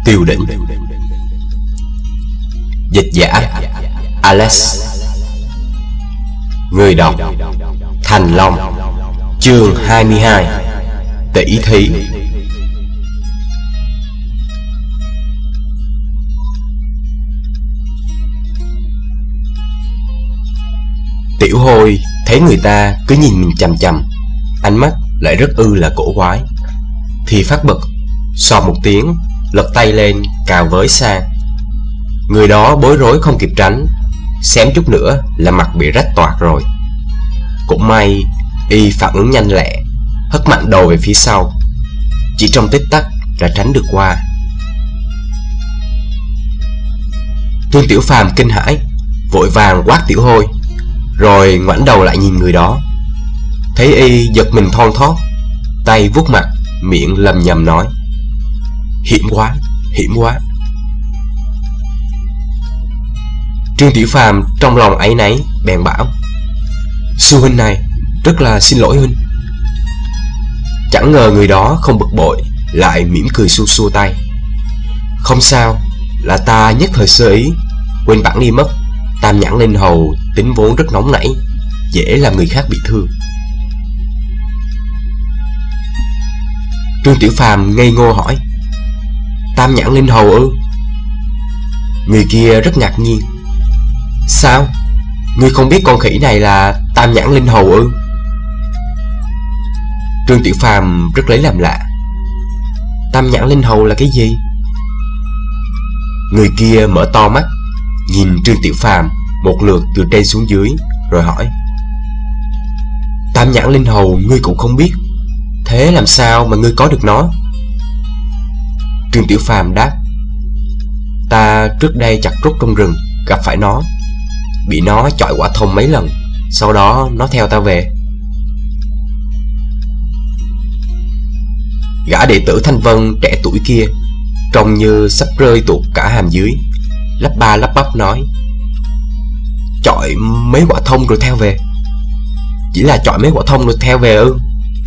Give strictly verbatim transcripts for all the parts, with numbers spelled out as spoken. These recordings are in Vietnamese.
Tiêu Đỉnh. Dịch giả Alex. Người đọc Thành Long. Chương hai mươi hai. Tỷ thí. Tiểu Hôi thấy người ta cứ nhìn mình chằm chằm, ánh mắt lại rất ư là cổ quái, thì phát bực, xoa một tiếng, lật tay lên cào với sang. Người đó bối rối không kịp tránh, xém chút nữa là mặt bị rách toạc rồi. Cũng may y phản ứng nhanh lẹ, hất mạnh đầu về phía sau, chỉ trong tích tắc đã tránh được qua. Trương Tiểu Phàm kinh hãi, vội vàng quát Tiểu Hôi, rồi ngoảnh đầu lại nhìn người đó. Thấy y giật mình thon thót, tay vuốt mặt, miệng lầm nhầm nói: hiểm quá, hiểm quá. Trương Tiểu Phàm trong lòng áy náy bèn bảo: Sư huynh này, rất là xin lỗi huynh. Chẳng ngờ người đó không bực bội, lại mỉm cười xua xua tay: không sao, là ta nhất thời sơ ý, quên bẵng đi mất. Tam nhãn linh hầu tính vốn rất nóng nảy, dễ làm người khác bị thương. Trương Tiểu Phàm ngây ngô hỏi: Tam nhãn linh hầu ư? Người kia rất ngạc nhiên: sao? Ngươi không biết con khỉ này là tam nhãn linh hầu ư? Trương Tiểu Phàm rất lấy làm lạ: tam nhãn linh hầu là cái gì? Người kia mở to mắt, nhìn Trương Tiểu Phàm một lượt từ trên xuống dưới, rồi hỏi: tam nhãn linh hầu ngươi cũng không biết, thế làm sao mà ngươi có được nó? Trương Tiểu Phàm đáp: ta trước đây chặt trúc trong rừng gặp phải nó, bị nó chọi quả thông mấy lần, sau đó nó theo ta về. Gã đệ tử Thanh Vân trẻ tuổi kia trông như sắp rơi tuột cả hàm dưới, lắp ba lắp bắp nói: chọi mấy quả thông rồi theo về? Chỉ là chọi mấy quả thông rồi theo về ư?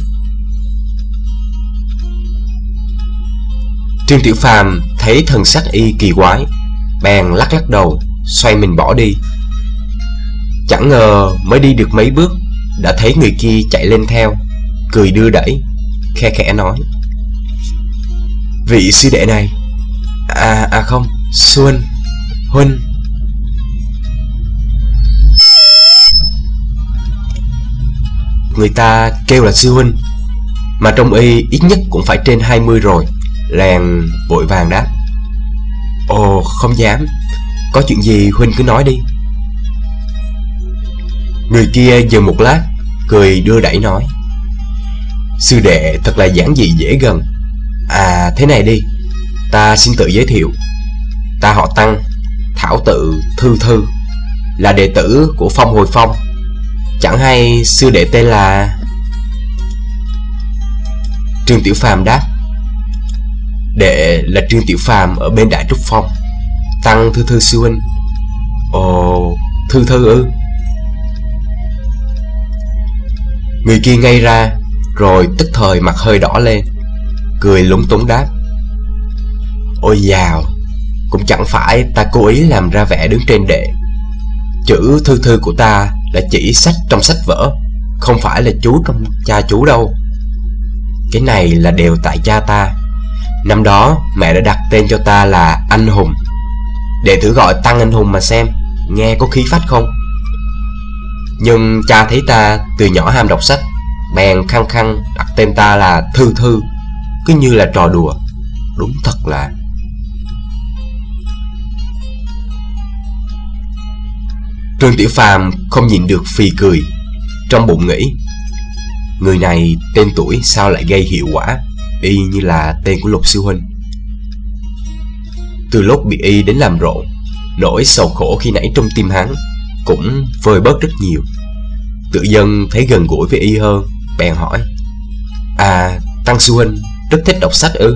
Trương Tiểu Phàm thấy thần sắc y kỳ quái, bèn lắc lắc đầu, xoay mình bỏ đi. Chẳng ngờ mới đi được mấy bước, đã thấy người kia chạy lên theo, cười đưa đẩy, khe khẽ nói: vị sư đệ này, À à không, Xuân huynh. Người ta kêu là sư huynh, mà trong y ít nhất cũng phải trên hai mươi rồi, lèn vội vàng đáp: ồ, không dám, có chuyện gì huynh cứ nói đi. Người kia dừng một lát, cười đưa đẩy nói: sư đệ thật là giản dị dễ gần. À thế này đi, ta xin tự giới thiệu. Ta họ Tăng, thảo tự Thư Thư, là đệ tử của Phong Hồi Phong. Chẳng hay sư đệ tên là... Trương Tiểu Phàm đáp: đệ là Trương Tiểu Phàm ở bên Đại Trúc Phong. Tăng Thư Thư sư huynh. Ồ, Thư Thư ư? Người kia ngây ra, rồi tức thời mặt hơi đỏ lên, cười lúng túng đáp: ôi dào, cũng chẳng phải ta cố ý làm ra vẻ đứng trên đệ. Chữ Thư Thư của ta là chỉ sách trong sách vở, không phải là chú trong cha chú đâu. Cái này là đều tại cha ta. Năm đó mẹ đã đặt tên cho ta là Anh Hùng. Đệ thử gọi Tăng Anh Hùng mà xem, nghe có khí phách không? Nhưng cha thấy ta từ nhỏ ham đọc sách, bèn khăng khăng đặt tên ta là Thư Thư, cứ như là trò đùa. Đúng thật là... Trương Tiểu Phàm không nhịn được phì cười, trong bụng nghĩ: người này tên tuổi sao lại gây hiệu quả y như là tên của Lục sư huynh. Từ lúc bị y đến làm rộn, nỗi sầu khổ khi nãy trong tim hắn cũng vơi bớt rất nhiều. Tự dưng thấy gần gũi với y hơn, bèn hỏi: à, Tăng sư huynh rất thích đọc sách ư?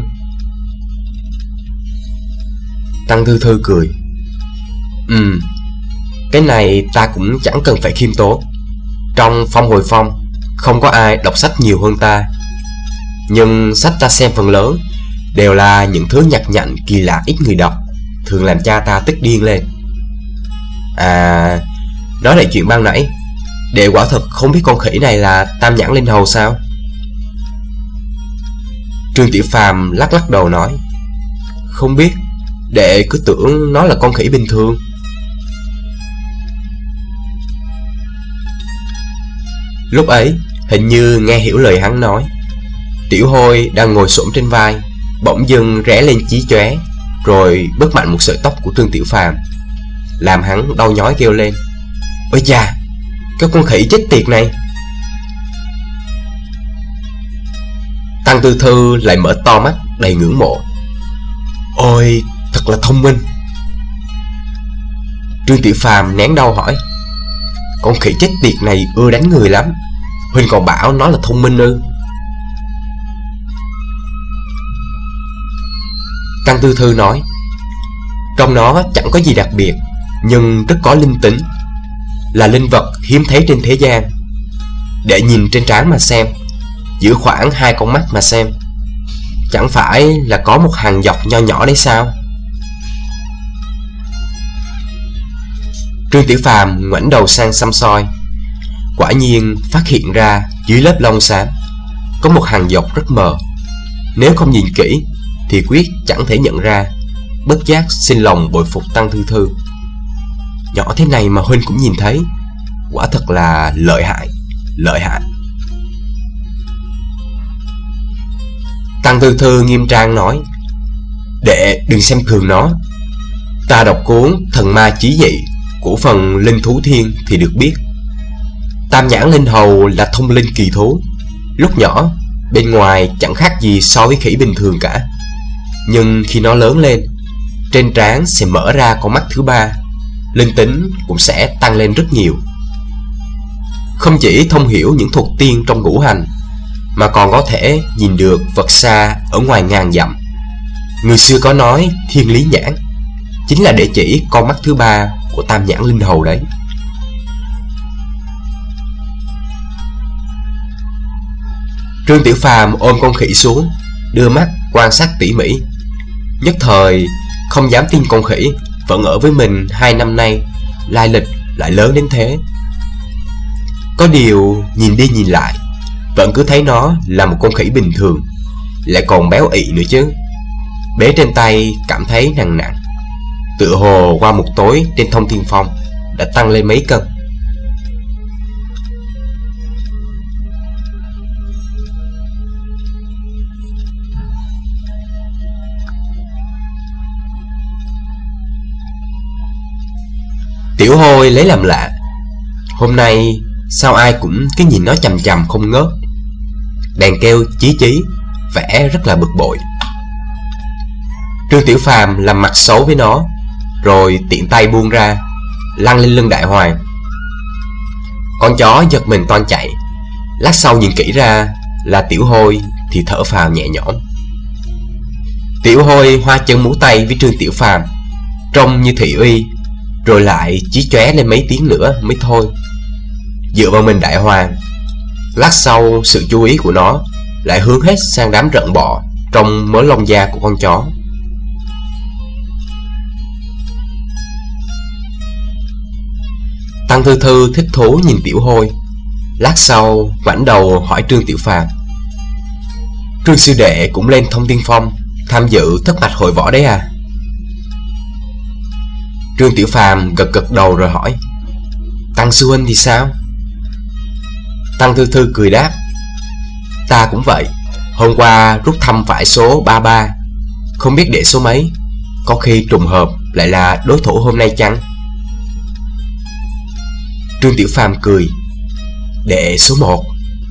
Tăng Thư Thư cười: Ừ, cái này ta cũng chẳng cần phải khiêm tốn. Trong Phong Hồi Phong không có ai đọc sách nhiều hơn ta. Nhưng sách ta xem phần lớn đều là những thứ nhặt nhạnh kỳ lạ ít người đọc, thường làm cha ta tức điên lên. À, nói lại chuyện ban nãy, đệ quả thật không biết con khỉ này là Tam Nhãn Linh Hầu sao? Trương Tiểu Phàm lắc lắc đầu nói, không biết, đệ cứ tưởng nó là con khỉ bình thường. Lúc ấy, hình như nghe hiểu lời hắn nói, Tiểu Hôi đang ngồi xổm trên vai, bỗng dưng rẽ lên chí chóe, rồi bứt mạnh một sợi tóc của Trương Tiểu Phàm, làm hắn đau nhói kêu lên, ôi chà, cái con khỉ chết tiệt này. Tăng Tư Thư lại mở to mắt đầy ngưỡng mộ, ôi thật là thông minh. Trương Tiểu Phàm nén đau hỏi, con khỉ chết tiệt này ưa đánh người lắm, huynh còn bảo nó là thông minh ư? Tăng Tư Thư nói, trong nó chẳng có gì đặc biệt, nhưng rất có linh tính, là linh vật hiếm thấy trên thế gian. Để nhìn trên trán mà xem, giữa khoảng hai con mắt mà xem, chẳng phải là có một hàng dọc nho nhỏ đấy sao? Trương Tiểu Phàm ngoảnh đầu sang xăm soi, quả nhiên phát hiện ra dưới lớp lông xám có một hàng dọc rất mờ. Nếu không nhìn kỹ thì quyết chẳng thể nhận ra. Bất giác xin lòng bội phục Tăng Thư Thư, nhỏ thế này mà huynh cũng nhìn thấy, quả thật là lợi hại, lợi hại. Tăng Thư Thư nghiêm trang nói, đệ đừng xem thường nó. Ta đọc cuốn Thần Ma Chí Dị của phần Linh Thú Thiên thì được biết, Tam Nhãn Linh Hầu là thông linh kỳ thú. Lúc nhỏ, bên ngoài chẳng khác gì so với khỉ bình thường cả, nhưng khi nó lớn lên, trên trán sẽ mở ra con mắt thứ ba, linh tính cũng sẽ tăng lên rất nhiều. Không chỉ thông hiểu những thuật tiên trong ngũ hành, mà còn có thể nhìn được vật xa ở ngoài ngàn dặm. Người xưa có nói thiên lý nhãn, chính là để chỉ con mắt thứ ba của Tam Nhãn Linh Hầu đấy. Trương Tiểu Phàm ôm con khỉ xuống, đưa mắt quan sát tỉ mỉ. Nhất thời không dám tin con khỉ vẫn ở với mình hai năm nay lai lịch lại lớn đến thế. Có điều nhìn đi nhìn lại, vẫn cứ thấy nó là một con khỉ bình thường, lại còn béo ị nữa chứ. Bế trên tay cảm thấy nặng nặng, tựa hồ qua một tối trên Thông Thiên Phong đã tăng lên mấy cân. Tiểu Hôi lấy làm lạ, hôm nay sao ai cũng cứ nhìn nó chằm chằm không ngớt, bèn kêu chí chí, vẻ rất là bực bội. Trương Tiểu Phàm làm mặt xấu với nó, rồi tiện tay buông ra, lăn lên lưng Đại Hoàng. Con chó giật mình toan chạy, lát sau nhìn kỹ ra là Tiểu Hôi thì thở phào nhẹ nhõm. Tiểu Hôi hoa chân múa tay với Trương Tiểu Phàm, trông như thị uy, rồi lại chí chóe lên mấy tiếng nữa mới thôi. Dựa vào mình Đại Hoàng, lát sau sự chú ý của nó lại hướng hết sang đám rận bọ trong mớ lông da của con chó. Tăng Thư Thư thích thú nhìn Tiểu Hôi, lát sau ngoảnh đầu hỏi Trương Tiểu Phàm, Trương sư đệ cũng lên Thông Thiên Phong tham dự thất mạch hội võ đấy à? Trương Tiểu Phàm gật gật đầu rồi hỏi, Tăng sư huynh thì sao? Tăng Thư Thư cười đáp, ta cũng vậy, hôm qua rút thăm phải số ba ba, không biết đệ số mấy, có khi trùng hợp lại là đối thủ hôm nay chăng? Trương Tiểu Phàm cười, đệ số một.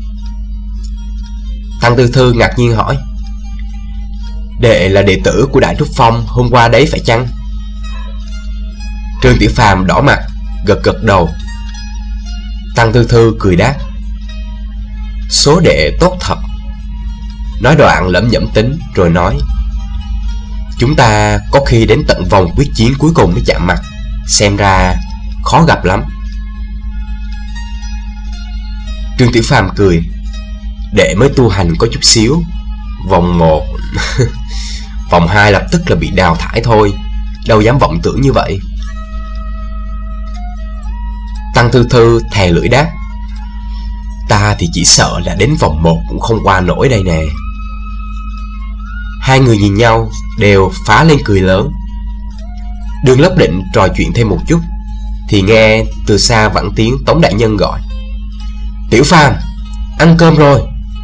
Tăng Tư Thư ngạc nhiên hỏi, đệ là đệ tử của Đại Trúc Phong hôm qua đấy phải chăng? Trương Tiểu Phàm đỏ mặt, gật gật đầu. Tăng Tư Thư cười đáp, số đệ tốt thật. Nói đoạn lẩm nhẩm tính rồi nói, chúng ta có khi đến tận vòng quyết chiến cuối cùng mới chạm mặt, xem ra khó gặp lắm. Trương Tiểu Phàm cười, đệ mới tu hành có chút xíu, vòng một vòng hai lập tức là bị đào thải thôi, đâu dám vọng tưởng như vậy. Tăng Thư Thư thè lưỡi đáp: Ta thì chỉ sợ là đến vòng một cũng không qua nổi đây nè. Hai người nhìn nhau đều phá lên cười lớn. Đường Lớp định trò chuyện thêm một chút thì nghe từ xa vẳng tiếng Tống đại nhân gọi: Tiểu Phàm, ăn cơm rồi.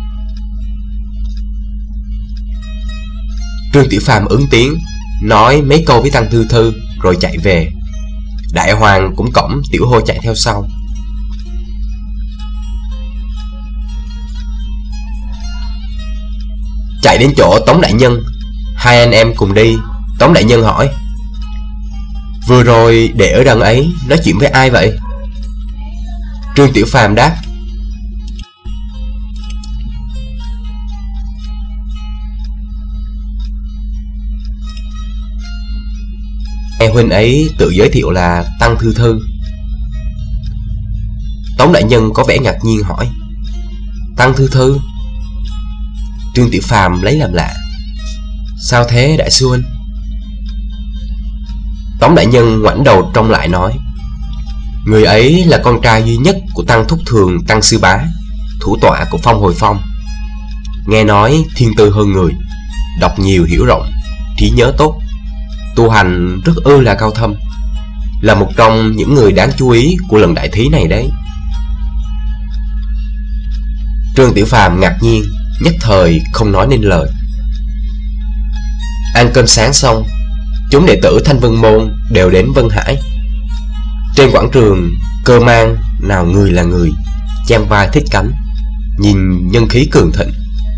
Trương Tiểu Phàm ứng tiếng, nói mấy câu với Tăng Thư Thư rồi chạy về. Đại Hoàng cũng cõng Tiểu Hô chạy theo sau. Chạy đến chỗ Tống đại nhân, hai anh em cùng đi. Tống đại nhân hỏi: Vừa rồi để ở đằng ấy nói chuyện với ai vậy? Trương Tiểu Phàm đáp: Nghe huynh ấy tự giới thiệu là Tăng Thư Thư. Tống đại nhân có vẻ ngạc nhiên hỏi: Tăng Thư Thư? Trương Tiểu Phàm lấy làm lạ: Sao thế đại sư huynh? Tống đại nhân ngoảnh đầu trông lại nói: Người ấy là con trai duy nhất của Tăng Thúc Thường Tăng Sư Bá, thủ tọa của Phong Hồi Phong. Nghe nói thiên tư hơn người, đọc nhiều hiểu rộng, trí nhớ tốt, tu hành rất ư là cao thâm, là một trong những người đáng chú ý của lần đại thí này đấy. Trương Tiểu Phàm ngạc nhiên, nhất thời không nói nên lời. Ăn cơm sáng xong, chúng đệ tử Thanh Vân Môn đều đến Vân Hải. Trên quảng trường, cơ mang nào người là người, chan vai thích cánh, nhìn nhân khí cường thịnh,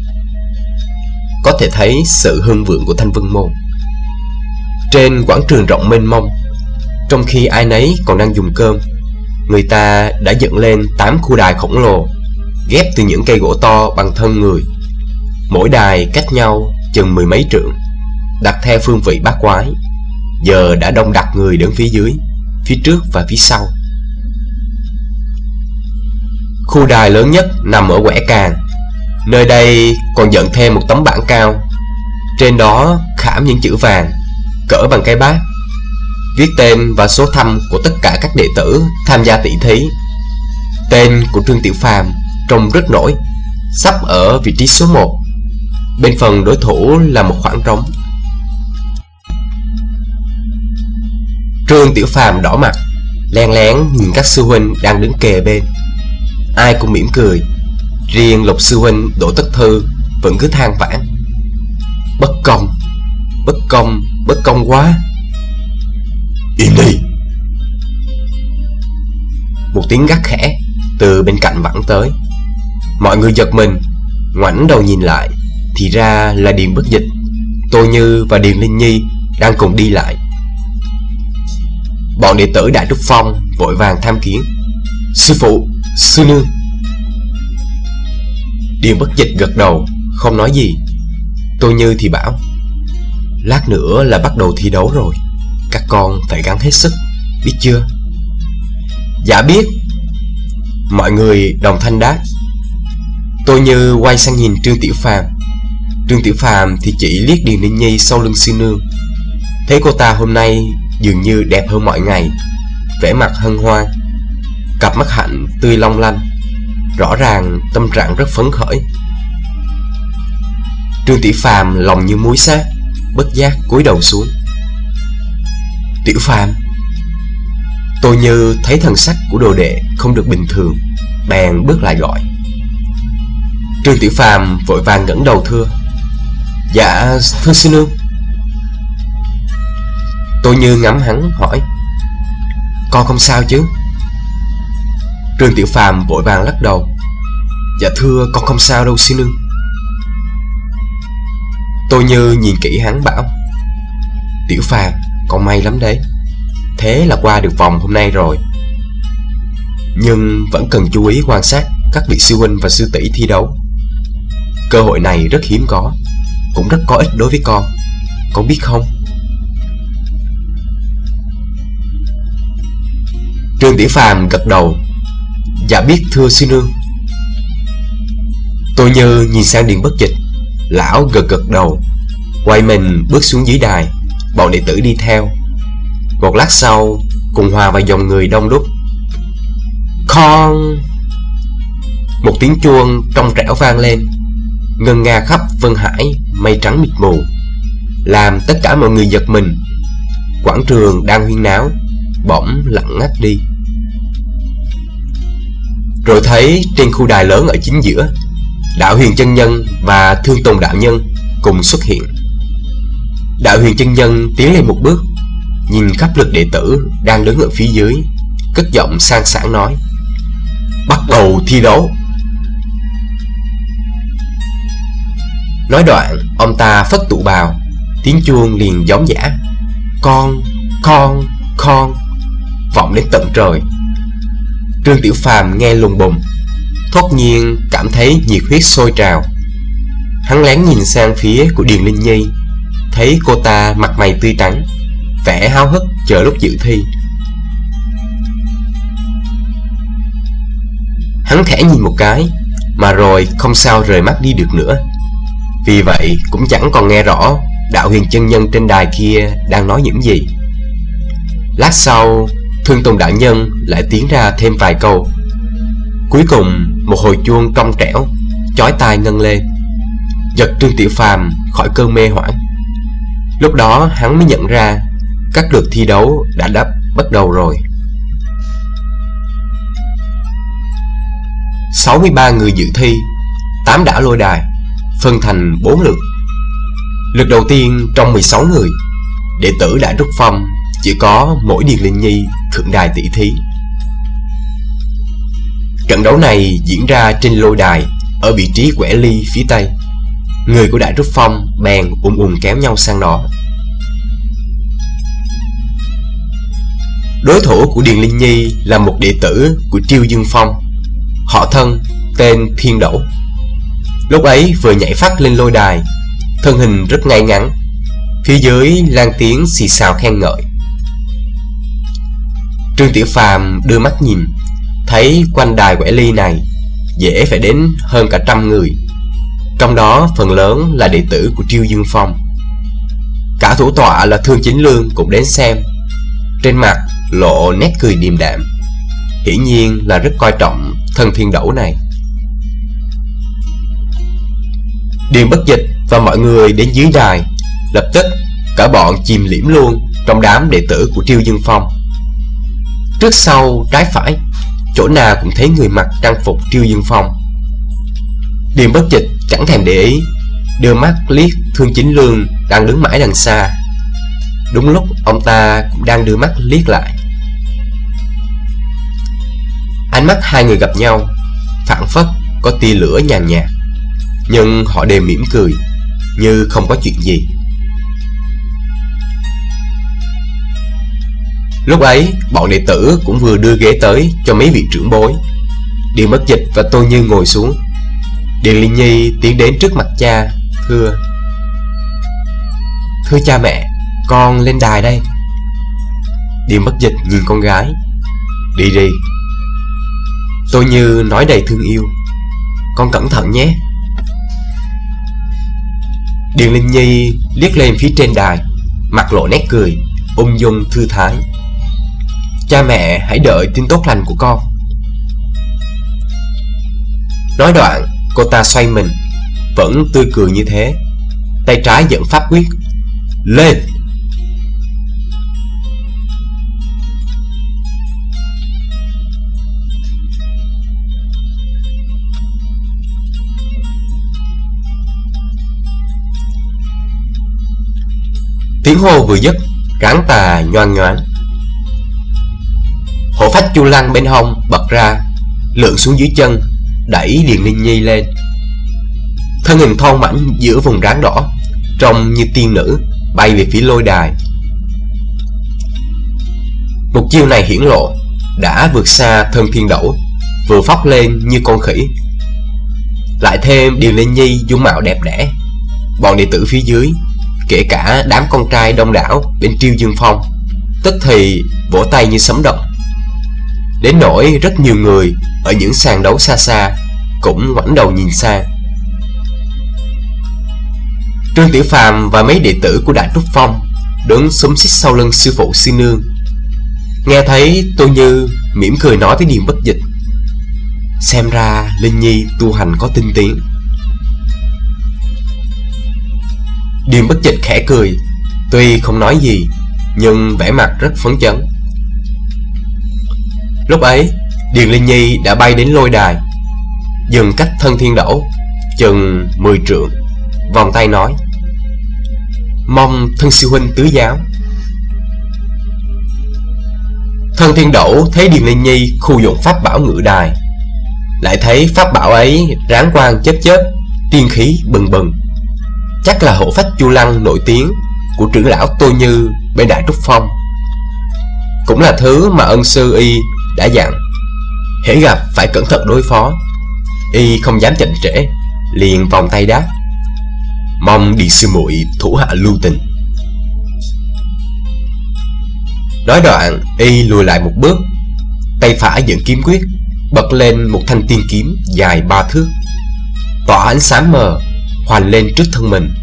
có thể thấy sự hưng vượng của Thanh Vân Môn. Trên quảng trường rộng mênh mông, trong khi ai nấy còn đang dùng cơm, người ta đã dựng lên tám khu đài khổng lồ, ghép từ những cây gỗ to bằng thân người. Mỗi đài cách nhau chừng mười mấy trượng, đặt theo phương vị bát quái. Giờ đã đông đặc người đứng phía dưới, phía trước và phía sau. Khu đài lớn nhất nằm ở quẻ càng. Nơi đây còn dựng thêm một tấm bảng cao, trên đó khảm những chữ vàng cỡ bằng cái bát, viết tên và số thăm của tất cả các đệ tử tham gia tỷ thí. Tên của Trương Tiểu Phàm trông rất nổi, sắp ở vị trí số một. Bên phần đối thủ là một khoảng trống. Trương Tiểu Phàm đỏ mặt, len lén nhìn các sư huynh đang đứng kề bên. Ai cũng mỉm cười, riêng Lục sư huynh Đỗ Tất Thư vẫn cứ than vãn: Bất công, bất công, bất công quá. Im đi! Một tiếng gắt khẽ từ bên cạnh vẳng tới. Mọi người giật mình, ngoảnh đầu nhìn lại, thì ra là Điền Bất Dịch, Tô Như và Điền Linh Nhi đang cùng đi lại. Bọn đệ tử Đại Trúc Phong vội vàng tham kiến: Sư phụ, sư nương. Điền Bất Dịch gật đầu, không nói gì. Tô Như thì bảo: Lát nữa là bắt đầu thi đấu rồi, các con phải gắng hết sức, biết chưa? Dạ biết. Mọi người đồng thanh đáp. Tô Như quay sang nhìn Trương Tiểu Phàm. Trương Tiểu Phàm thì chỉ liếc Điền Linh Nhi sau lưng sư nương. Thấy cô ta hôm nay dường như đẹp hơn mọi ngày, vẻ mặt hân hoan, cặp mắt hạnh tươi long lanh, rõ ràng tâm trạng rất phấn khởi. Trương Tiểu Phàm lòng như muối sát, bất giác cúi đầu xuống. Tiểu Phàm. Tô Như thấy thần sắc của đồ đệ không được bình thường, bèn bước lại gọi. Trương Tiểu Phàm vội vàng ngẩng đầu thưa: Dạ thưa sư nương. Tô Như ngắm hắn hỏi: Con không sao chứ? Trương Tiểu Phàm vội vàng lắc đầu: Dạ thưa con không sao đâu sư nương. Tô Như nhìn kỹ hắn bảo: Tiểu Phàm, con may lắm đấy, thế là qua được vòng hôm nay rồi. Nhưng vẫn cần chú ý quan sát các vị sư huynh và sư tỷ thi đấu. Cơ hội này rất hiếm có, cũng rất có ích đối với con, con biết không? Trương Tiểu Phàm gật đầu: Dạ biết thưa sư nương. Tô Như nhìn sang Điền Bất Dịch, lão gật gật đầu, quay mình bước xuống dưới đài. Bọn đệ tử đi theo. Một lát sau cùng hòa vào dòng người đông đúc. Con! Một tiếng chuông trong trẻo vang lên, ngân nga khắp vân hải mây trắng mịt mù, làm tất cả mọi người giật mình. Quảng trường đang huyên náo bỗng lặng ngắt đi. Rồi thấy trên khu đài lớn ở chính giữa, Đạo Huyền chân nhân và Thương Tùng đạo nhân cùng xuất hiện. Đạo Huyền chân nhân tiến lên một bước, nhìn khắp lượt đệ tử đang đứng ở phía dưới, cất giọng sang sảng nói: Bắt đầu thi đấu. Nói đoạn, ông ta phất tụ bào, tiếng chuông liền gióng giã, con, con, con, vọng đến tận trời. Trương Tiểu Phàm nghe lùng bùng, thốt nhiên cảm thấy nhiệt huyết sôi trào. Hắn lén nhìn sang phía của Điền Linh Nhi, thấy cô ta mặt mày tươi tắn, vẻ háo hức chờ lúc dự thi. Hắn khẽ nhìn một cái, mà rồi không sao rời mắt đi được nữa. Vì vậy cũng chẳng còn nghe rõ Đạo Huyền chân nhân trên đài kia đang nói những gì. Lát sau, Thương Tùng đạo nhân lại tiến ra thêm vài câu. Cuối cùng một hồi chuông trong trẻo chói tai ngân lên, giật Trương Tiểu Phàm khỏi cơn mê hoảng. Lúc đó hắn mới nhận ra các lượt thi đấu đã đắp bắt đầu rồi. sáu mươi ba người dự thi, tám đảo lôi đài, phân thành bốn lượt. Lượt đầu tiên trong mười sáu người, đệ tử đã rút phong, chỉ có mỗi Điền Linh Nhi thượng đài tỷ thí. Trận đấu này diễn ra trên lôi đài ở vị trí quẻ ly phía tây. Người của Đại Rút Phong bèn ùn ùn kéo nhau sang đó. Đối thủ của Điền Linh Nhi là một đệ tử của Triêu Dương Phong, họ thân tên Thiên Đẩu. Lúc ấy vừa nhảy phát lên lôi đài, thân hình rất ngay ngắn, phía dưới lan tiếng xì xào khen ngợi. Trương Tiểu Phàm đưa mắt nhìn, thấy quanh đài quẻ ly này dễ phải đến hơn cả trăm người, trong đó phần lớn là đệ tử của Triêu Dương Phong. Cả thủ tọa là Thương Chính Lương cũng đến xem, trên mặt lộ nét cười điềm đạm, hiển nhiên là rất coi trọng thân Thiên Đẩu này. Điền Bất Dịch và mọi người đến dưới đài, lập tức cả bọn chìm liễm luôn trong đám đệ tử của Triêu Dương Phong. Trước sau trái phải, chỗ nào cũng thấy người mặc trang phục Triêu Dương Phong. Điền Bất Dịch chẳng thèm để ý, đưa mắt liếc Thương Chính Lương đang đứng mãi đằng xa. Đúng lúc ông ta cũng đang đưa mắt liếc lại. Ánh mắt hai người gặp nhau, phảng phất có tia lửa nhàn nhạt, nhưng họ đều mỉm cười như không có chuyện gì. Lúc ấy bọn đệ tử cũng vừa đưa ghế tới cho mấy vị trưởng bối. Điền Bất Dịch và Tô Như ngồi xuống. Điền Linh Nhi tiến đến trước mặt cha, thưa: Thưa cha mẹ, con lên đài đây. Điền Bất Dịch nhìn con gái: Đi đi. Tô Như nói đầy thương yêu: Con cẩn thận nhé. Điền Linh Nhi liếc lên phía trên đài, mặt lộ nét cười, ung dung thư thái: Cha mẹ hãy đợi tin tốt lành của con. Nói đoạn, cô ta xoay mình, vẫn tươi cười như thế, tay trái dẫn pháp quyết: Lên. Tiếng hô vừa dứt, rắn tà nhoang nhoáng. Hổ phách Chu Lăng bên hông bật ra, lượn xuống dưới chân, đẩy Điền Linh Nhi lên. Thân hình thon mảnh giữa vùng rắn đỏ, trông như tiên nữ bay về phía lôi đài. Một chiêu này hiển lộ đã vượt xa thân Thiên Đẩu, vừa phóc lên như con khỉ. Lại thêm Điền Linh Nhi dung mạo đẹp đẽ, bọn đệ tử phía dưới, kể cả đám con trai đông đảo bên Triêu Dương Phong, tức thì vỗ tay như sấm động. Đến nỗi rất nhiều người ở những sàn đấu xa xa cũng ngoảnh đầu nhìn sang. Trương Tiểu Phàm và mấy đệ tử của Đại Trúc Phong đứng xúm xít sau lưng sư phụ sư nương. Nghe thấy Tô Như mỉm cười nói với Điền Bất Dịch: xem ra Linh Nhi tu hành có tinh tiến. Điền Bất Dịch khẽ cười, tuy không nói gì nhưng vẻ mặt rất phấn chấn. Lúc ấy Điền Linh Nhi đã bay đến lôi đài, dừng cách Thân Thiên Đẩu chừng mười trượng, vòng tay nói: mong thân sư huynh tứ giáo. Thân Thiên Đẩu thấy Điền Linh Nhi khu dụng pháp bảo ngự đài, lại thấy pháp bảo ấy ráng quang chớp chớp, tiên khí bừng bừng, chắc là hộ phách Chu Lăng nổi tiếng của trưởng lão Tô Như bên Đại Trúc Phong, cũng là thứ mà ân sư y đã dặn hễ gặp phải cẩn thận đối phó. Y không dám chậm trễ, liền vòng tay đáp: mong Điền sư muội thủ hạ lưu tình. Nói đoạn y lùi lại một bước, tay phải dựng kiếm quyết, bật lên một thanh tiên kiếm dài ba thước, tỏa ánh sáng mờ hoành lên trước thân mình.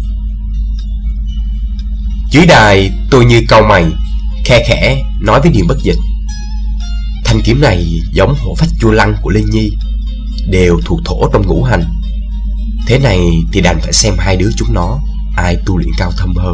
Dưới đài Tôi Như cau mày, khe khẽ nói với Điền Bất Dịch: thanh kiếm này giống hộ phách Chu Lăng của Linh Nhi, đều thuộc thổ trong ngũ hành. Thế này thì đành phải xem hai đứa chúng nó ai tu luyện cao thâm hơn.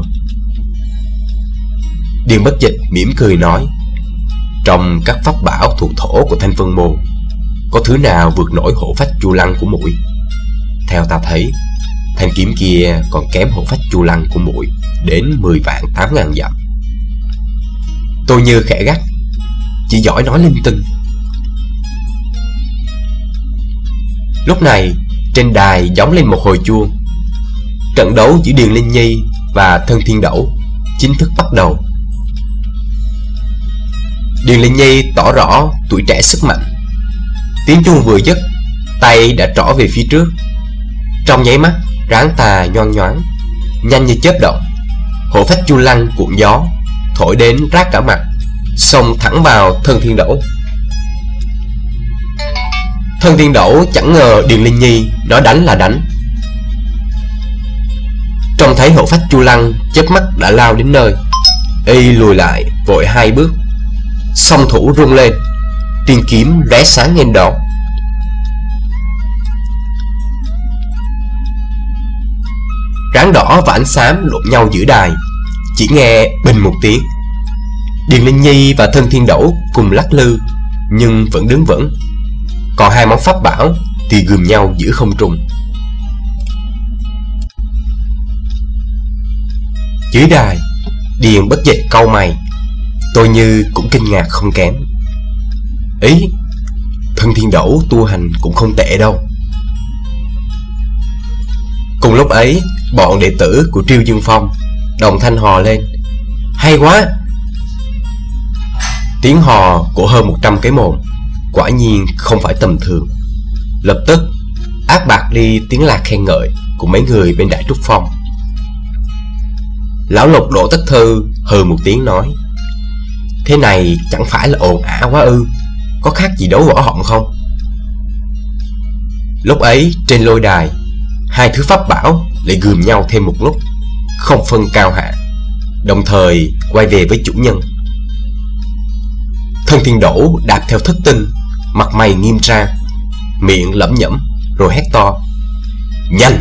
Điền Bất Dịch mỉm cười nói: trong các pháp bảo thuộc thổ của Thanh Vân Môn, có thứ nào vượt nổi hộ phách Chu Lăng của muội? Theo ta thấy, thanh kiếm kia còn kém hộ phách Chu Lăng của muội đến mười vạn tám ngàn dặm. Tôi Như khẽ gắt: chỉ giỏi nói linh tinh. Lúc này trên đài gióng lên một hồi chuông. Trận đấu giữa Điền Linh Nhi và Thân Thiên Đẩu chính thức bắt đầu. Điền Linh Nhi tỏ rõ tuổi trẻ sức mạnh. Tiếng chuông vừa dứt, tay đã trỏ về phía trước. Trong nháy mắt, ráng tà nhoang nhoáng, nhanh như chớp động, hộ phách Chu Lăng cuộn gió, thổi đến rát cả mặt, xông thẳng vào Thân Thiên Đẩu. Thân Thiên Đẩu chẳng ngờ Điền Linh Nhi nói đánh là đánh. Trông thấy hộ phách Chu Lăng chớp mắt đã lao đến nơi, y lùi lại vội hai bước, song thủ rung lên, tiên kiếm lóe sáng nghênh đón. Ráng đỏ và ánh xám đụng nhau giữa đài, chỉ nghe bình một tiếng. Điền Linh Nhi và Thân Thiên Đẩu cùng lắc lư nhưng vẫn đứng vững, còn hai món pháp bảo thì gườm nhau giữa không trung. Dưới đài, Điền Bất Dịch cau mày, Tôi Như cũng kinh ngạc không kém. Ý, Thân Thiên Đẩu tu hành cũng không tệ đâu. Cùng lúc ấy, bọn đệ tử của Triêu Dương Phong đồng thanh hò lên: hay quá! Tiếng hò của hơn một trăm cái mồm quả nhiên không phải tầm thường. Lập tức ác bạc đi tiếng lạc khen ngợi của mấy người bên Đại Trúc Phong. Lão Lục Đỗ Tất Thư hừ một tiếng nói: thế này chẳng phải là ồn ào quá ư? Có khác gì đấu võ họng không? Lúc ấy trên lôi đài, hai thứ pháp bảo lại gườm nhau thêm một lúc, không phân cao hạ, đồng thời quay về với chủ nhân. Thân Thiên Đẩu đạp theo thất tinh, mặt mày nghiêm trang, miệng lẩm nhẩm rồi hét to: nhanh!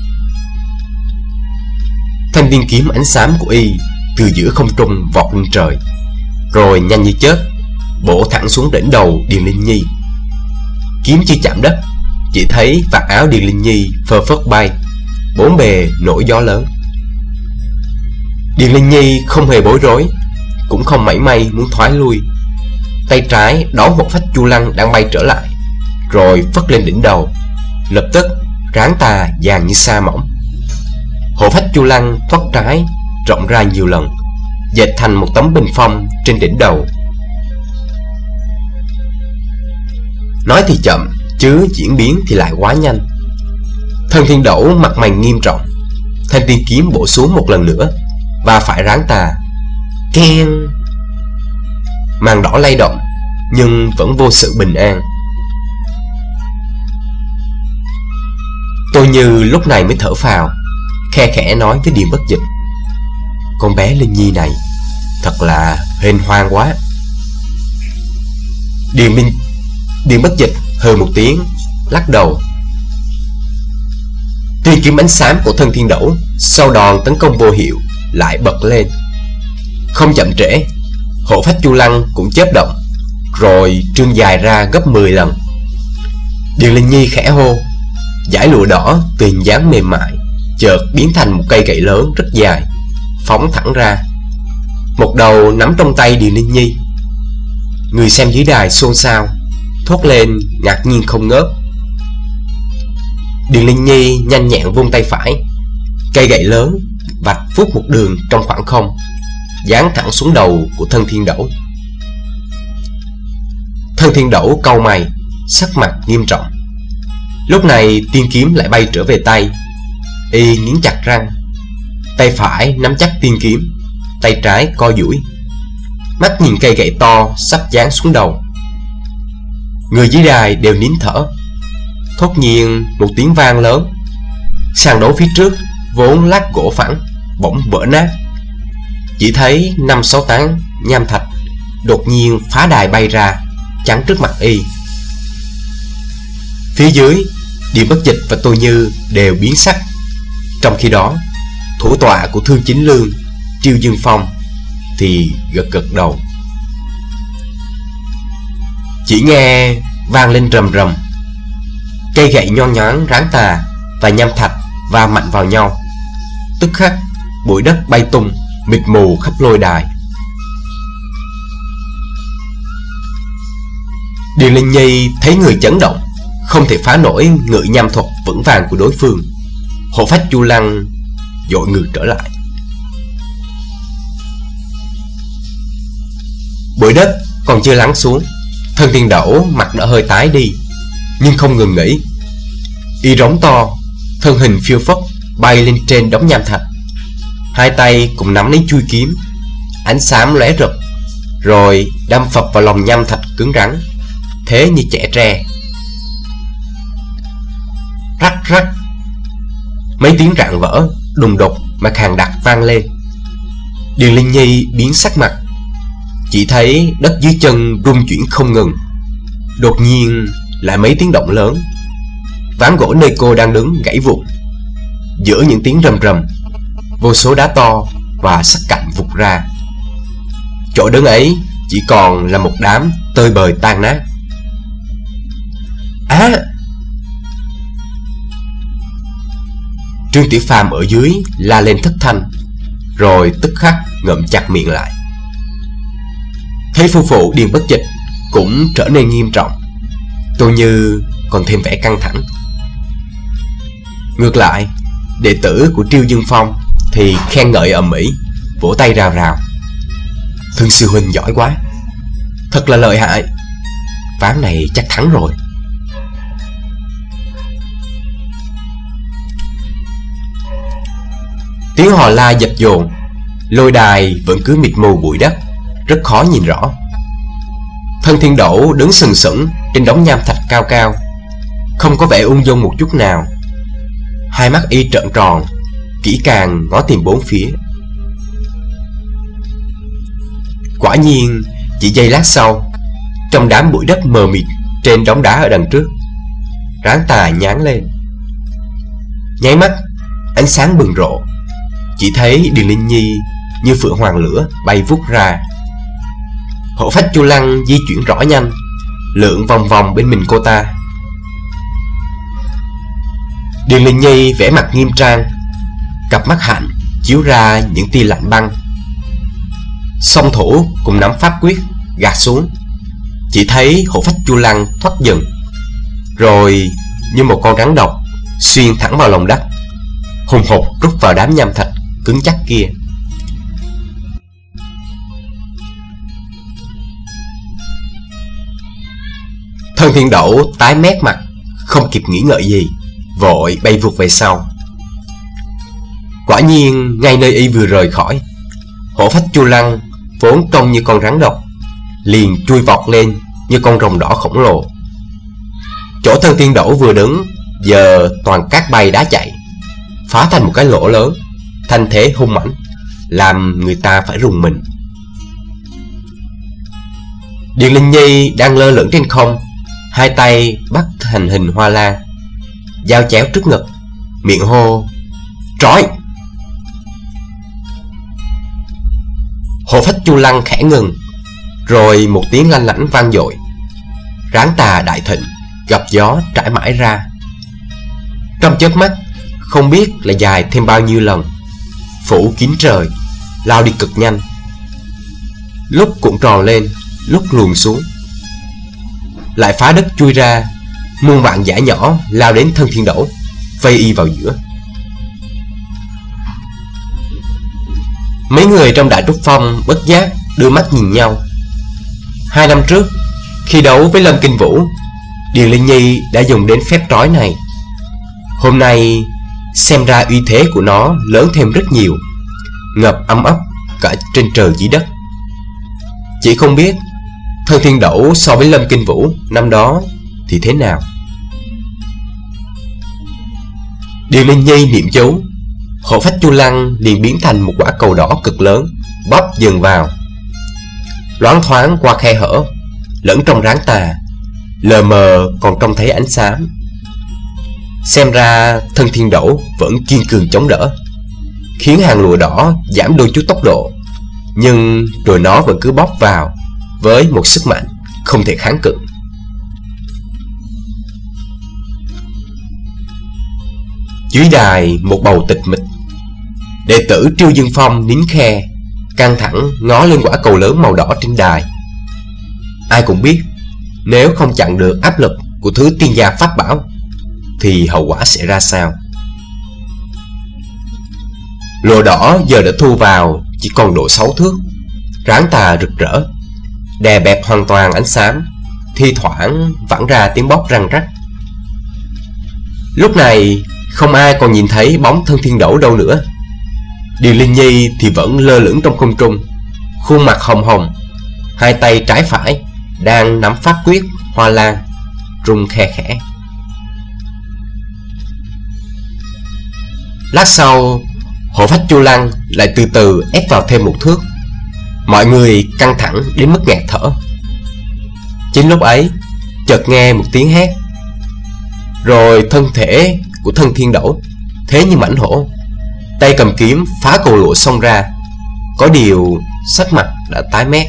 Thanh tiên kiếm ánh xám của y từ giữa không trung vọt lên trời, rồi nhanh như chớp bổ thẳng xuống đỉnh đầu Điền Linh Nhi. Kiếm chưa chạm đất, chỉ thấy vạt áo Điền Linh Nhi phơ phất bay, bốn bề nổi gió lớn. Điền Linh Nhi không hề bối rối, cũng không mảy may muốn thoái lui. Tay trái đón một phách Chu Lăng đang bay trở lại, rồi phất lên đỉnh đầu, lập tức ráng tà dàn như sa mỏng. Hộ phách Chu Lăng thoát trái rộng ra nhiều lần, dệt thành một tấm bình phong trên đỉnh đầu. Nói thì chậm, chứ diễn biến thì lại quá nhanh. Thân Thiên Đẩu mặt mày nghiêm trọng, thanh tiên kiếm bổ xuống một lần nữa và phải ráng tà. Keng! Màn đỏ lay động nhưng vẫn vô sự bình an. Tôi Như lúc này mới thở phào, khe khẽ nói với Điền Bất Dịch: con bé Linh Nhi này thật là hên hoang quá. Điền Minh Điền Bất Dịch hừ một tiếng, lắc đầu. Tia kiếm ánh xám của Thân Thiên Đẩu sau đòn tấn công vô hiệu lại bật lên. Không chậm trễ, hộ phách Chu Lăng cũng chớp động, rồi trương dài ra gấp mười lần. Điền Linh Nhi khẽ hô, dải lụa đỏ từ hình dáng mềm mại chợt biến thành một cây gậy lớn rất dài, phóng thẳng ra. Một đầu nắm trong tay Điền Linh Nhi. Người xem dưới đài xôn xao, thốt lên ngạc nhiên không ngớt. Điền Linh Nhi nhanh nhẹn vung tay phải, cây gậy lớn vạch phút một đường trong khoảng không, giáng thẳng xuống đầu của Thân Thiên Đẩu. Thân Thiên Đẩu cau mày, sắc mặt nghiêm trọng. Lúc này tiên kiếm lại bay trở về tay. Y nghiến chặt răng, tay phải nắm chắc tiên kiếm, tay trái co duỗi, mắt nhìn cây gậy to sắp giáng xuống đầu. Người dưới đài đều nín thở. Thốt nhiên một tiếng vang lớn, sàn đấu phía trước vốn lát gỗ phẳng bỗng vỡ nát. Chỉ thấy năm sáu tán nham thạch đột nhiên phá đài bay ra, chắn trước mặt Y. Phía dưới, Điền Bất Dịch và Tô Như đều biến sắc. Trong khi đó, thủ tọa của Thương Chính Lương, Triêu Dương Phong thì gật gật đầu. Chỉ nghe vang lên rầm rầm, cây gậy nhon nhón ráng tà và nham thạch va mạnh vào nhau. Tức khắc bụi đất bay tung, mịt mù khắp lôi đài. Điền Linh Nhi thấy người chấn động, không thể phá nổi ngự nham thuật vững vàng của đối phương. Hộ phách Chu Lăng dội ngược trở lại. Bụi đất còn chưa lắng xuống, Thân Thiên Đẩu mặt đã hơi tái đi, nhưng không ngừng nghỉ. Y rống to, thân hình phiêu phất bay lên trên đống nham thạch. Hai tay cùng nắm lấy chuôi kiếm, ánh xám lóe rực, rồi đâm phập vào lòng nham thạch cứng rắn, thế như chẻ tre. Rắc rắc, mấy tiếng rạn vỡ đùng đột mà khàn đặc vang lên. Điền Linh Nhi biến sắc mặt, chỉ thấy đất dưới chân rung chuyển không ngừng. Đột nhiên lại mấy tiếng động lớn, ván gỗ nơi cô đang đứng gãy vụn. Giữa những tiếng rầm rầm, vô số đá to và sắc cạnh vụt ra. Chỗ đứng ấy chỉ còn là một đám tơi bời tan nát. Á! À! Trương Tiểu Phàm ở dưới la lên thất thanh, rồi tức khắc ngậm chặt miệng lại. Thấy phu phụ Điền Bất Dịch cũng trở nên nghiêm trọng, Tô Như còn thêm vẻ căng thẳng. Ngược lại, đệ tử của Triêu Dương Phong thì khen ngợi ầm ĩ, vỗ tay rào rào. Thương sư huynh giỏi quá, thật là lợi hại, ván này chắc thắng rồi. Tiếng hò la dập dồn, lôi đài vẫn cứ mịt mù bụi đất, rất khó nhìn rõ. Thân Thiên Đẩu đứng sừng sững trên đống nham thạch cao cao, không có vẻ ung dung một chút nào. Hai mắt Y trợn tròn, kỹ càng ngó tìm bốn phía. Quả nhiên, chỉ giây lát sau, trong đám bụi đất mờ mịt trên đống đá ở đằng trước, ráng tà nháng lên. Nháy mắt, ánh sáng bừng rộ, chỉ thấy Điền Linh Nhi như phượng hoàng lửa bay vút ra. Hộ phách Chu Lăng di chuyển rõ nhanh, lượn vòng vòng bên mình cô ta. Điền Linh Nhi vẻ mặt nghiêm trang, cặp mắt hạnh chiếu ra những tia lạnh băng. Song thủ cùng nắm pháp quyết gạt xuống, chỉ thấy hộ phách Chu Lăng thoát dần, rồi như một con rắn độc xuyên thẳng vào lòng đất, hùng hục rút vào đám nham thạch cứng chắc kia. Thân Thiên Đẩu tái mét mặt, không kịp nghĩ ngợi gì, vội bay vụt về sau. Quả nhiên ngay nơi Y vừa rời khỏi, hộ phách Chu Lăng vốn trông như con rắn độc, liền chui vọt lên như con rồng đỏ khổng lồ. Chỗ Thân Thiên Đẩu vừa đứng giờ toàn cát bay đá chạy, phá thành một cái lỗ lớn, thanh thế hung mãnh, làm người ta phải rùng mình. Điền Linh Nhi đang lơ lửng trên không, hai tay bắt thành hình hoa lan, dao chéo trước ngực, miệng hô trói. Hộ phách Chu Lăng khẽ ngừng, rồi một tiếng lanh lảnh vang dội. Ráng tà đại thịnh gặp gió trải mãi ra. Trong chớp mắt, không biết là dài thêm bao nhiêu lần, phủ kín trời, lao đi cực nhanh, lúc cuộn tròn lên, lúc luồn xuống, lại phá đất chui ra, muôn vạn dải nhỏ lao đến thân Thiên Đẩu, vây y vào giữa. Mấy người trong Đại Trúc Phong bất giác đưa mắt nhìn nhau. Hai năm trước, khi đấu với Lâm Kinh Vũ, Điền Linh Nhi đã dùng đến phép trói này. Hôm nay xem ra uy thế của nó lớn thêm rất nhiều, ngập ấm ấp cả trên trời dưới đất. Chỉ không biết thân Thiên Đẩu so với Lâm Kinh Vũ năm đó thì thế nào. Điền Linh Nhi niệm chú, hộ phách Chu Lăng liền biến thành một quả cầu đỏ cực lớn, bóp dần vào, loáng thoáng qua khe hở lẫn trong ráng tà, lờ mờ còn trông thấy ánh xám. Xem ra thân Thiên Đẩu vẫn kiên cường chống đỡ, khiến hàng lụa đỏ giảm đôi chút tốc độ, nhưng rồi nó vẫn cứ bóp vào với một sức mạnh không thể kháng cự. Dưới đài một bầu tịch mịch. Đệ tử Triêu Dương Phong nín khe, căng thẳng ngó lên quả cầu lớn màu đỏ trên đài. Ai cũng biết, nếu không chặn được áp lực của thứ tiên gia pháp bảo thì hậu quả sẽ ra sao. Lụa đỏ giờ đã thu vào chỉ còn độ sáu thước, ráng tà rực rỡ, đè bẹp hoàn toàn ánh xám, thi thoảng vẳng ra tiếng bóp răng rắc. Lúc này không ai còn nhìn thấy bóng thân Thiên Đẩu đâu nữa. Điền Linh Nhi thì vẫn lơ lửng trong không trung, khuôn mặt hồng hồng, hai tay trái phải đang nắm pháp quyết hoa lan, rung khe khẽ. Lát sau, hộ phách Chu Lăng lại từ từ ép vào thêm một thước. Mọi người căng thẳng đến mức nghẹt thở. Chính lúc ấy, chợt nghe một tiếng hét, rồi thân thể của thân Thiên Đẩu thế như mãnh hổ, tay cầm kiếm phá cầu lụa xông ra. Có điều sắc mặt đã tái mét.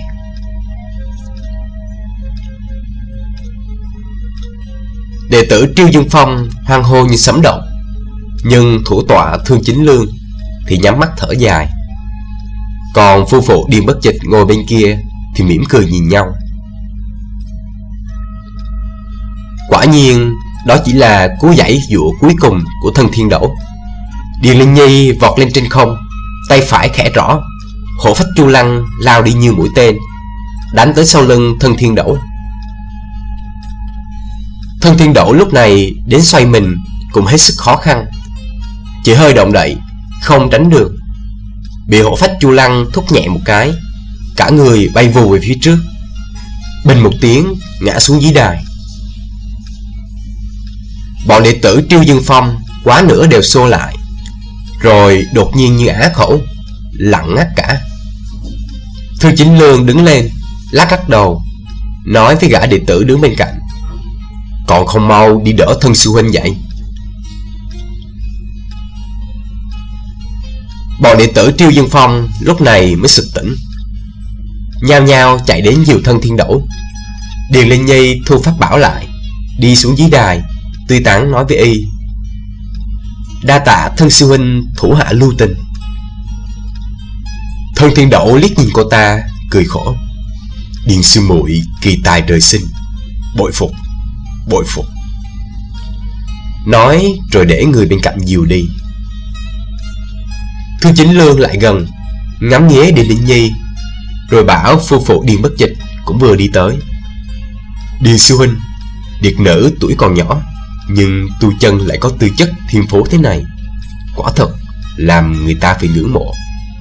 Đệ tử Triêu Dương Phong hoan hô như sấm động, nhưng thủ tọa Thương Chính Lương thì nhắm mắt thở dài. Còn phu phụ Điền Bất Dịch ngồi bên kia thì mỉm cười nhìn nhau. Quả nhiên đó chỉ là cú giãy giụa cuối cùng của thân Thiên Đẩu. Điền Linh Nhi vọt lên trên không, tay phải khẽ trỏ, hộ phách Chu Lăng lao đi như mũi tên, đánh tới sau lưng thân Thiên Đẩu. Thân Thiên Đẩu lúc này đến xoay mình cũng hết sức khó khăn, chỉ hơi động đậy không tránh được, bị hộ phách Chu Lăng thúc nhẹ một cái, cả người bay vù về phía trước, bình một tiếng ngã xuống dưới đài. Bọn đệ tử Triêu Dương Phong quá nữa đều xô lại, rồi đột nhiên như á khẩu, lặng ngắt cả. Thương Chính Lương đứng lên, lắc lắc đầu, nói với gã đệ tử đứng bên cạnh: "Còn không mau đi đỡ thân sư huynh dậy." Bọn đệ tử Triêu Dương Phong lúc này mới sực tỉnh, nhao nhao chạy đến dìu thân Thiên Đẩu. Điền Linh Nhi thu pháp bảo lại, đi xuống dưới đài, tươi tắn nói với y: "Đa tạ thân sư huynh thủ hạ lưu tình." Thân Thiên Đẩu liếc nhìn cô ta, cười khổ: "Điền sư muội kỳ tài trời sinh, bội phục, bội phục." Nói rồi để người bên cạnh dìu đi. Thương Chính Lương lại gần, ngắm nghía Điền Linh Nhi, rồi bảo phu phụ Điền Bất Dịch cũng vừa đi tới: "Điền sư huynh, điệt nữ tuổi còn nhỏ, nhưng tu chân lại có tư chất thiên phú thế này, quả thật làm người ta phải ngưỡng mộ."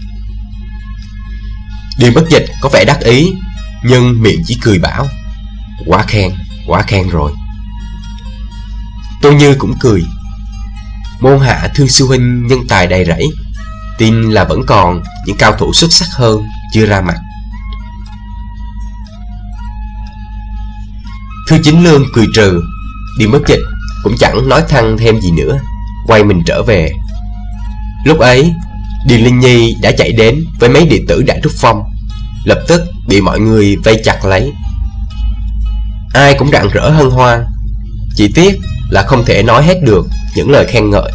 Điền Bất Dịch có vẻ đắc ý, nhưng miệng chỉ cười bảo: "Quá khen, quá khen rồi." Tô Như cũng cười: môn hạ thương sư huynh nhân tài đầy rẫy, tin là vẫn còn những cao thủ xuất sắc hơn chưa ra mặt. Thư Chính Lương cười trừ. Điền Bất Dịch cũng chẳng nói thăng thêm gì nữa, quay mình trở về. Lúc ấy Điền Linh Nhi đã chạy đến với mấy đệ tử Đại Trúc Phong, lập tức bị mọi người vây chặt lấy. Ai cũng rạng rỡ hân hoan, chỉ tiếc là không thể nói hết được những lời khen ngợi.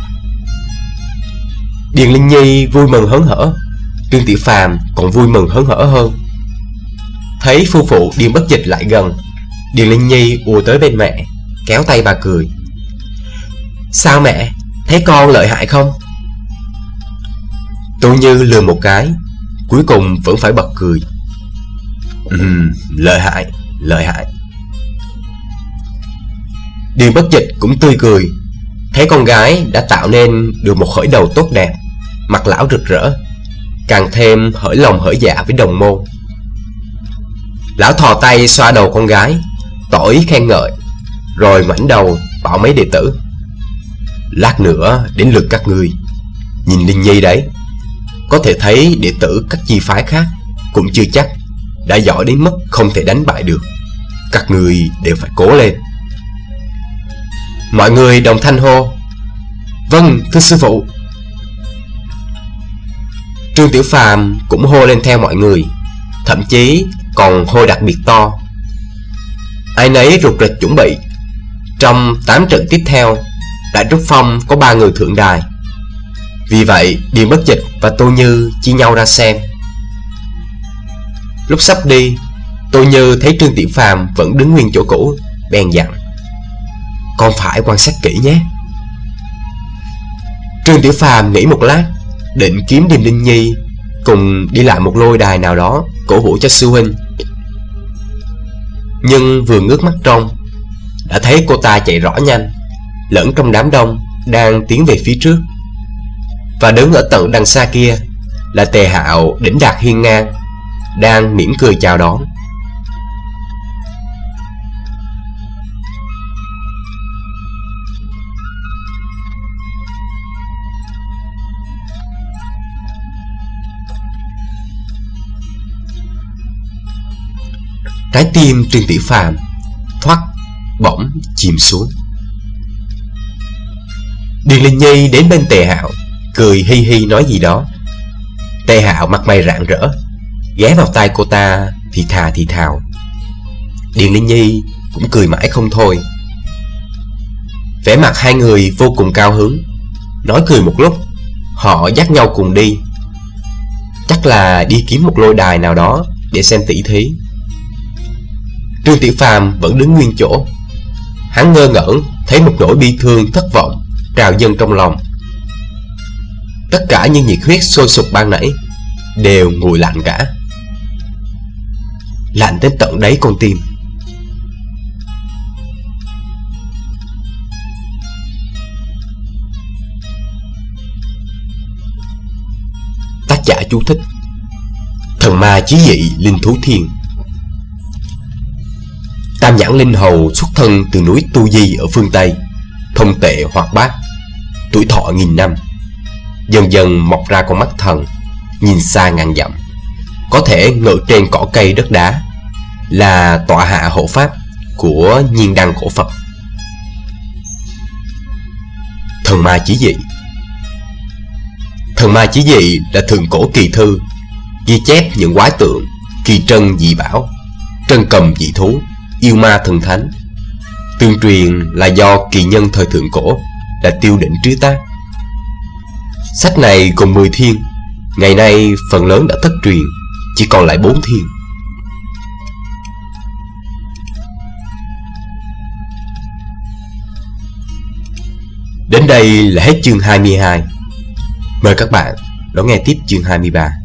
Điền Linh Nhi vui mừng hớn hở, Trương Tiểu Phàm còn vui mừng hớn hở hơn. Thấy phu phụ Điền Bất Dịch lại gần, Điền Linh Nhi ùa tới bên mẹ, kéo tay bà cười. Sao mẹ, thấy con lợi hại không? Tô Như lừa một cái, cuối cùng vẫn phải bật cười. Ừm, lợi hại, lợi hại. Điền Bất Dịch cũng tươi cười, thấy con gái đã tạo nên được một khởi đầu tốt đẹp, mặt lão rực rỡ, càng thêm hởi lòng hởi dạ với đồng môn. Lão thò tay xoa đầu con gái, tỏ ý khen ngợi, rồi ngoảnh đầu bảo mấy đệ tử. Lát nữa đến lượt các ngươi. Nhìn Linh Nhi đấy, có thể thấy đệ tử các chi phái khác cũng chưa chắc đã giỏi đến mức không thể đánh bại được. Các ngươi đều phải cố lên. Mọi người đồng thanh hô. Vâng, thưa sư phụ. Trương Tiểu Phàm cũng hô lên theo mọi người, thậm chí còn hô đặc biệt to. Ai nấy rục rịch chuẩn bị. Trong tám trận tiếp theo, Đại Trúc Phong có ba người thượng đài. Vì vậy Điền Bất Dịch và Tô Như chia nhau ra xem. Lúc sắp đi, Tô Như thấy Trương Tiểu Phàm vẫn đứng nguyên chỗ cũ, bèn dặn. Con phải quan sát kỹ nhé. Trương Tiểu Phàm nghĩ một lát, định kiếm Điềm Linh Nhi cùng đi lại một lôi đài nào đó cổ vũ cho sư huynh. Nhưng vừa ngước mắt trông, đã thấy cô ta chạy rõ nhanh, lẫn trong đám đông đang tiến về phía trước. Và đứng ở tận đằng xa kia là Tề Hạo đỉnh đạt hiên ngang, đang mỉm cười chào đón. Trái tim Trương Tiểu Phàm thoắt bỗng chìm xuống. Điền Linh Nhi đến bên Tề Hạo, cười hi hi nói gì đó. Tề Hạo mặt mày rạng rỡ, ghé vào tai cô ta thì thà thì thào. Điền Linh Nhi cũng cười mãi không thôi. Vẻ mặt hai người vô cùng cao hứng, nói cười một lúc, họ dắt nhau cùng đi. Chắc là đi kiếm một lôi đài nào đó để xem tỷ thí. Trương Tiểu Phàm vẫn đứng nguyên chỗ. Hắn ngơ ngẩn thấy một nỗi bi thương thất vọng trào dâng trong lòng. Tất cả những nhiệt huyết sôi sục ban nãy đều nguội lạnh cả, lạnh đến tận đáy con tim. Tác giả chú thích: Thần ma chí dị linh thú thiên. Tam nhãn linh hầu xuất thân từ núi Tu Di ở phương Tây, thông tệ hoạt bát, tuổi thọ nghìn năm. Dần dần mọc ra con mắt thần, nhìn xa ngàn dặm, có thể ngự trên cỏ cây đất đá, là tọa hạ hộ pháp của nhiên đăng cổ Phật. Thần ma chí dị. Thần ma chí dị là thượng cổ kỳ thư, ghi chép những quái tượng, kỳ trân dị bảo, trân cầm dị thú, yêu ma thần thánh. Tương truyền là do kỳ nhân thời thượng cổ là Tiêu Đỉnh trứ tác. Sách này gồm mười thiên, ngày nay phần lớn đã thất truyền, chỉ còn lại bốn thiên. Đến đây là hết chương hai mươi hai. Mời các bạn đón nghe tiếp chương hai mươi ba.